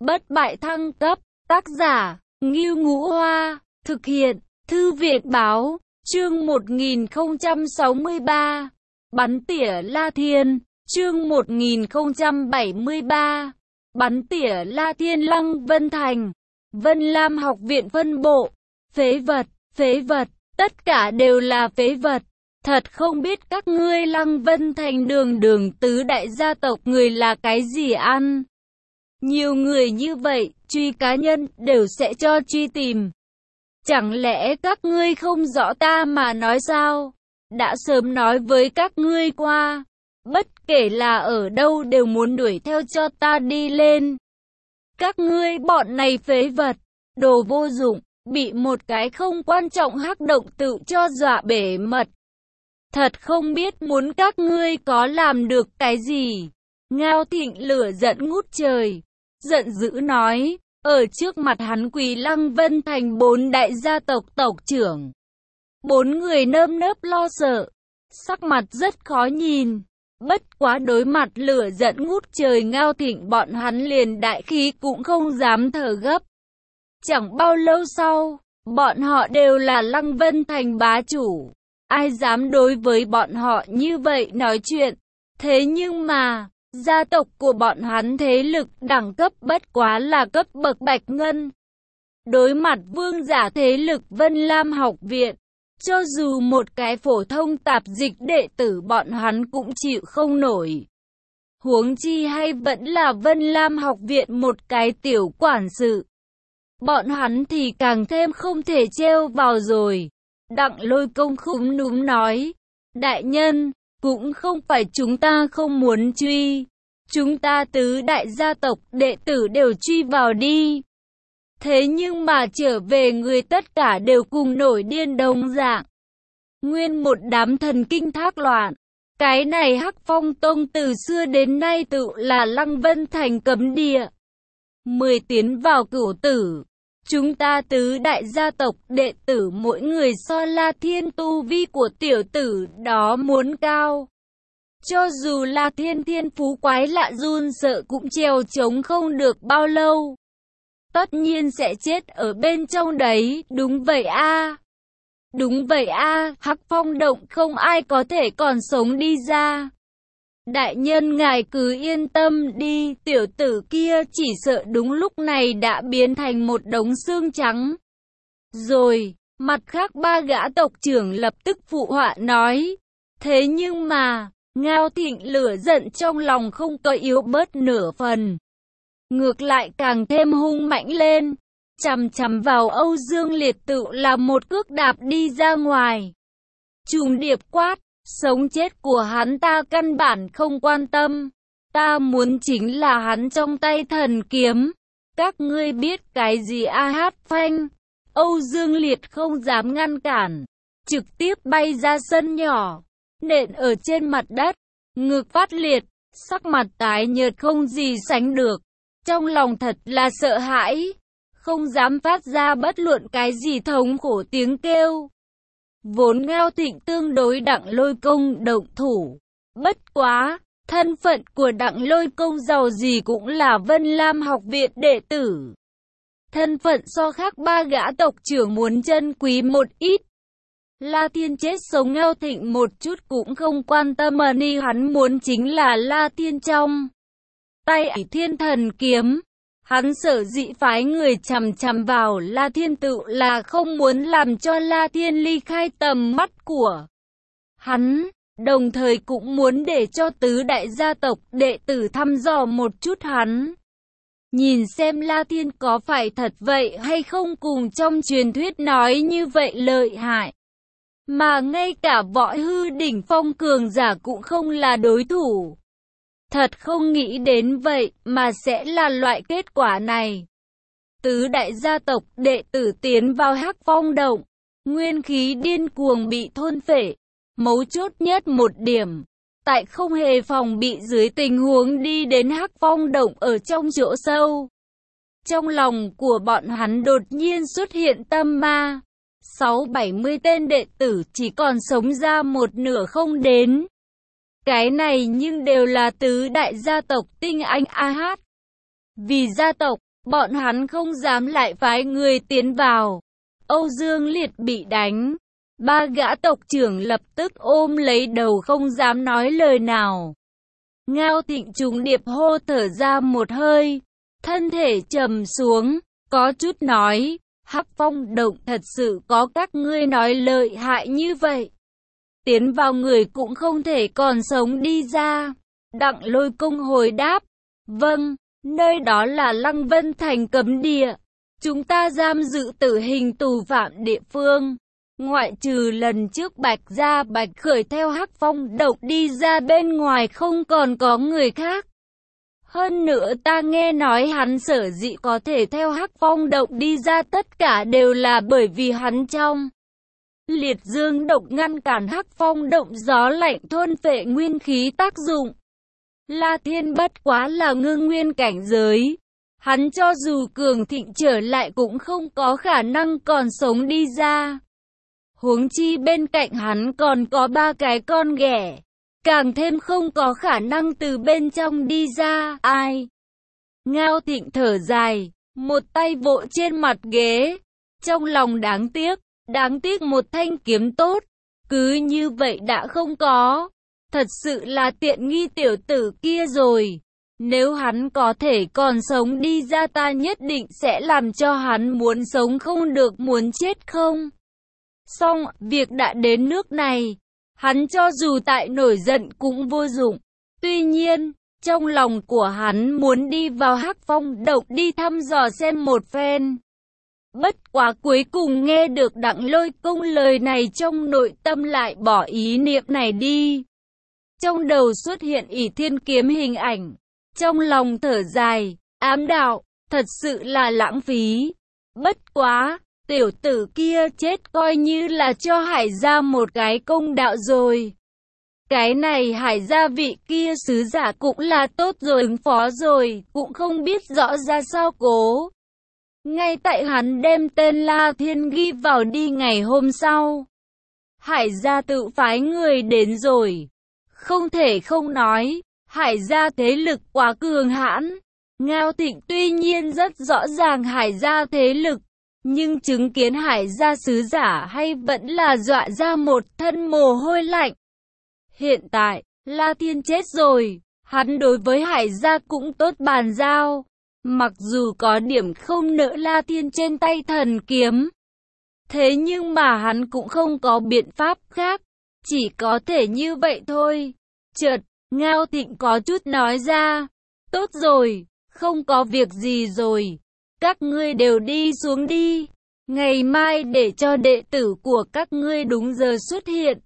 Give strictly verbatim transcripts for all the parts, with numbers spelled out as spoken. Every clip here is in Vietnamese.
bất bại thăng cấp, tác giả, Ngưu Ngũ Hoa, thực hiện, Thư viện Báo, chương một nghìn không trăm sáu mươi ba, bắn tỉa La Thiên, chương một nghìn không trăm bảy mươi ba, bắn tỉa La Thiên. Lăng Vân Thành, Vân Lam học viện phân bộ, phế vật, phế vật, tất cả đều là phế vật. Thật không biết các ngươi Lăng Vân Thành đường đường tứ đại gia tộc người là cái gì ăn. Nhiều người như vậy, truy cá nhân đều sẽ cho truy tìm. Chẳng lẽ các ngươi không rõ ta mà nói sao? Đã sớm nói với các ngươi qua, bất kể là ở đâu đều muốn đuổi theo cho ta đi lên. Các ngươi bọn này phế vật, đồ vô dụng, bị một cái không quan trọng hắc động tự cho dọa bể mật. Thật không biết muốn các ngươi có làm được cái gì. Ngao Thịnh lửa giận ngút trời, giận dữ nói, ở trước mặt hắn quỳ Lăng Vân Thành bốn đại gia tộc tộc trưởng. Bốn người nơm nớp lo sợ, sắc mặt rất khó nhìn. Bất quá đối mặt lửa giận ngút trời Ngao Thịnh, bọn hắn liền đại khí cũng không dám thở gấp. Chẳng bao lâu sau, bọn họ đều là Lăng Vân Thành bá chủ. Ai dám đối với bọn họ như vậy nói chuyện. Thế nhưng mà, gia tộc của bọn hắn thế lực đẳng cấp bất quá là cấp bậc bạch ngân. Đối mặt vương giả thế lực Vân Lam học viện, cho dù một cái phổ thông tạp dịch đệ tử bọn hắn cũng chịu không nổi. Huống chi hay vẫn là Vân Lam học viện một cái tiểu quản sự. Bọn hắn thì càng thêm không thể trêu vào rồi. Đặng Lôi Công khúm núm nói, đại nhân, cũng không phải chúng ta không muốn truy. Chúng ta tứ đại gia tộc đệ tử đều truy vào đi. Thế nhưng mà trở về người tất cả đều cùng nổi điên đồng dạng. Nguyên một đám thần kinh thác loạn. Cái này Hắc Phong Tông từ xưa đến nay tự là Lăng Vân Thành cấm địa. Mười tiến vào cửu tử. Chúng ta tứ đại gia tộc đệ tử mỗi người so La Thiên tu vi của tiểu tử đó muốn cao. Cho dù La Thiên thiên phú quái lạ run sợ cũng trèo chống không được bao lâu. Tất nhiên sẽ chết ở bên trong đấy, đúng vậy a à. Đúng vậy a à, Hắc Phong Động không ai có thể còn sống đi ra. Đại nhân ngài cứ yên tâm đi, tiểu tử kia chỉ sợ đúng lúc này đã biến thành một đống xương trắng. Rồi, mặt khác ba gã tộc trưởng lập tức phụ họa nói. Thế nhưng mà, Ngao Thịnh lửa giận trong lòng không có yếu bớt nửa phần. Ngược lại càng thêm hung mạnh lên, chằm chằm vào Âu Dương Liệt tự là một cước đạp đi ra ngoài. Trùng điệp quát. Sống chết của hắn ta căn bản không quan tâm. Ta muốn chính là hắn trong tay thần kiếm. Các ngươi biết cái gì a hát phanh. Âu Dương Liệt không dám ngăn cản. Trực tiếp bay ra sân nhỏ. Nện ở trên mặt đất. Ngực phát liệt. Sắc mặt tái nhợt không gì sánh được. Trong lòng thật là sợ hãi. Không dám phát ra bất luận cái gì thống khổ tiếng kêu. Vốn Ngao Thịnh tương đối Đặng Lôi Công động thủ. Bất quá, thân phận của Đặng Lôi Công giàu gì cũng là Vân Lam học viện đệ tử. Thân phận so khác ba gã tộc trưởng muốn chân quý một ít. La Thiên chết sống Ngao Thịnh một chút cũng không quan tâm, mà ni hắn muốn chính là La Thiên trong tay Thiên Thần Kiếm. Hắn sở dĩ phái người chằm chằm vào La Thiên tự là không muốn làm cho La Thiên ly khai tầm mắt của hắn, đồng thời cũng muốn để cho tứ đại gia tộc đệ tử thăm dò một chút hắn. Nhìn xem La Thiên có phải thật vậy hay không, cùng trong truyền thuyết nói như vậy lợi hại. Mà ngay cả võ hư đỉnh phong cường giả cũng không là đối thủ. Thật không nghĩ đến vậy mà sẽ là loại kết quả này. Tứ đại gia tộc đệ tử tiến vào Hắc Phong Động, nguyên khí điên cuồng bị thôn phệ. Mấu chốt nhất một điểm, tại không hề phòng bị dưới tình huống đi đến Hắc Phong Động ở trong chỗ sâu. Trong lòng của bọn hắn đột nhiên xuất hiện tâm ma. Sáu bảy mươi tên đệ tử chỉ còn sống ra một nửa không đến. Cái này nhưng đều là tứ đại gia tộc tinh anh a hát. Vì gia tộc, bọn hắn không dám lại phái người tiến vào. Âu Dương Liệt bị đánh, ba gã tộc trưởng lập tức ôm lấy đầu không dám nói lời nào. Ngao Thịnh trùng điệp hô thở ra một hơi, thân thể trầm xuống, có chút nói, Hắc Phong động thật sự có các ngươi nói lợi hại như vậy. Tiến vào người cũng không thể còn sống đi ra. Đặng Lôi Công hồi đáp, vâng, nơi đó là Lăng Vân Thành cấm địa. Chúng ta giam giữ tử hình tù phạm địa phương. Ngoại trừ lần trước Bạch Gia Bạch Khởi theo Hắc Phong động đi ra bên ngoài không còn có người khác. Hơn nữa ta nghe nói hắn sở dĩ có thể theo Hắc Phong động đi ra tất cả đều là bởi vì hắn trong liệt dương độc ngăn cản Hắc Phong động gió lạnh thôn phệ nguyên khí tác dụng. La Thiên bất quá là ngưng nguyên cảnh giới. Hắn cho dù cường thịnh trở lại cũng không có khả năng còn sống đi ra. Huống chi bên cạnh hắn còn có ba cái con ghẻ. Càng thêm không có khả năng từ bên trong đi ra. Ai? Ngao Thịnh thở dài, một tay vỗ trên mặt ghế. Trong lòng đáng tiếc, đáng tiếc một thanh kiếm tốt. Cứ như vậy đã không có. Thật sự là tiện nghi tiểu tử kia rồi. Nếu hắn có thể còn sống đi ra ta nhất định sẽ làm cho hắn muốn sống không được muốn chết không. Xong, việc đã đến nước này. Hắn cho dù tại nổi giận cũng vô dụng. Tuy nhiên, trong lòng của hắn muốn đi vào Hắc Phong động đi thăm dò xem một phen. Bất quá cuối cùng nghe được Đặng Lôi Công lời này trong nội tâm lại bỏ ý niệm này đi. Trong đầu xuất hiện ỷ thiên kiếm hình ảnh. Trong lòng thở dài, ám đạo, thật sự là lãng phí. Bất quá, tiểu tử kia chết coi như là cho Hải gia một cái công đạo rồi. Cái này Hải gia vị kia sứ giả cũng là tốt rồi ứng phó rồi, cũng không biết rõ ra sao cố. Ngay tại hắn đem tên La Thiên ghi vào đi ngày hôm sau. Hải gia tự phái người đến rồi. Không thể không nói, Hải gia thế lực quá cường hãn. Ngao Thịnh tuy nhiên rất rõ ràng Hải gia thế lực, nhưng chứng kiến Hải gia sứ giả hay vẫn là dọa ra một thân mồ hôi lạnh. Hiện tại, La Thiên chết rồi, hắn đối với Hải gia cũng tốt bàn giao. Mặc dù có điểm không nỡ La Thiên trên tay thần kiếm, thế nhưng mà hắn cũng không có biện pháp khác, chỉ có thể như vậy thôi. Chợt, Ngao Thịnh có chút nói ra, tốt rồi, không có việc gì rồi, các ngươi đều đi xuống đi, ngày mai để cho đệ tử của các ngươi đúng giờ xuất hiện.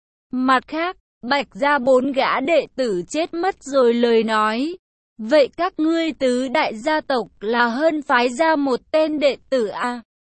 Mặt khác, Bạch gia bốn gã đệ tử chết mất rồi lời nói, vậy các ngươi tứ đại gia tộc là hơn phái ra một tên đệ tử à?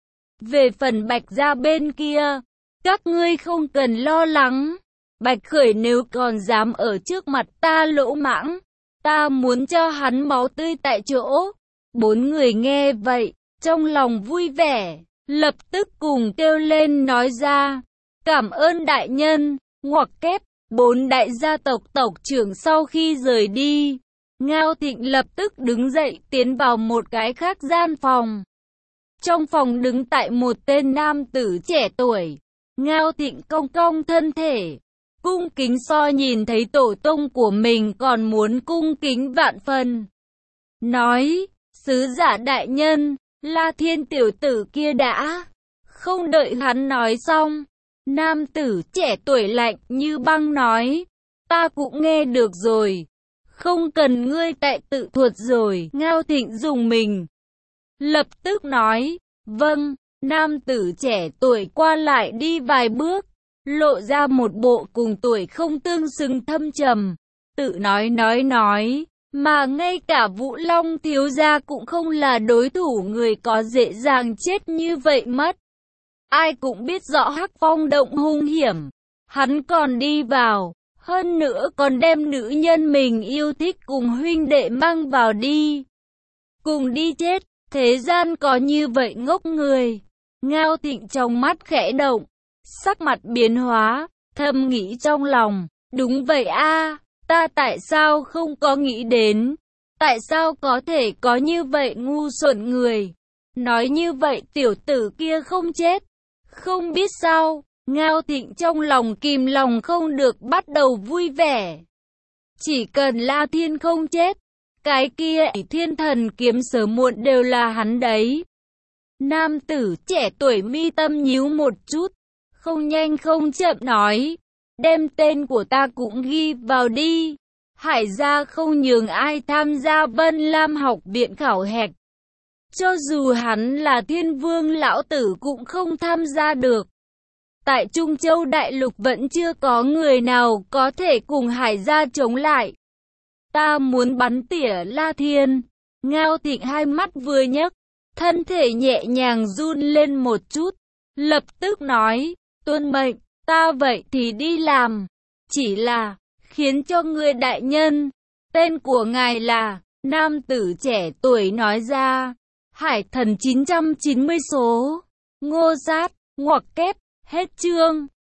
Về phần Bạch gia bên kia, các ngươi không cần lo lắng. Bạch Khởi nếu còn dám ở trước mặt ta lỗ mãng, ta muốn cho hắn máu tươi tại chỗ. Bốn người nghe vậy, trong lòng vui vẻ, lập tức cùng kêu lên nói ra, cảm ơn đại nhân, ngoặc kép. Bốn đại gia tộc tộc trưởng sau khi rời đi, Ngao Thịnh lập tức đứng dậy tiến vào một cái khác gian phòng. Trong phòng đứng tại một tên nam tử trẻ tuổi. Ngao Thịnh cong cong thân thể, cung kính so nhìn thấy tổ tông của mình còn muốn cung kính vạn phần. Nói, sứ giả đại nhân, La Thiên tiểu tử kia đã. Không đợi hắn nói xong, nam tử trẻ tuổi lạnh như băng nói, ta cũng nghe được rồi, không cần ngươi tại tự thuật rồi. Ngao Thịnh dùng mình, lập tức nói, vâng. Nam tử trẻ tuổi qua lại đi vài bước, lộ ra một bộ cùng tuổi không tương xứng thâm trầm, tự nói nói nói, mà ngay cả Vũ Long thiếu gia cũng không là đối thủ người có dễ dàng chết như vậy mất. Ai cũng biết rõ Hắc Phong động hung hiểm, hắn còn đi vào, hơn nữa còn đem nữ nhân mình yêu thích cùng huynh đệ mang vào đi, cùng đi chết, thế gian có như vậy ngốc người. Ngao Thịnh trong mắt khẽ động, sắc mặt biến hóa, thầm nghĩ trong lòng, đúng vậy a, ta tại sao không có nghĩ đến, Tại sao có thể có như vậy ngu xuẩn người? Nói như vậy tiểu tử kia không chết. Không biết sao, Ngao Thịnh trong lòng kìm lòng không được bắt đầu vui vẻ. Chỉ cần La Thiên không chết, cái kia thiên thần kiếm sớm muộn đều là hắn đấy. Nam tử trẻ tuổi mi tâm nhíu một chút, không nhanh không chậm nói, đem tên của ta cũng ghi vào đi. Hải gia không nhường ai tham gia Vân Lam học viện khảo hạch. Cho dù hắn là thiên vương lão tử cũng không tham gia được. Tại Trung Châu Đại Lục vẫn chưa có người nào có thể cùng Hải gia chống lại. Ta muốn bắn tỉa La Thiên. Ngao Thịnh hai mắt vừa nhấc, thân thể nhẹ nhàng run lên một chút, lập tức nói, tuân mệnh, ta vậy thì đi làm. Chỉ là, khiến cho người đại nhân, tên của ngài là, nam tử trẻ tuổi nói ra, Hải thần chín trăm chín mươi số, Ngô Sát, ngoặc kép, hết chương.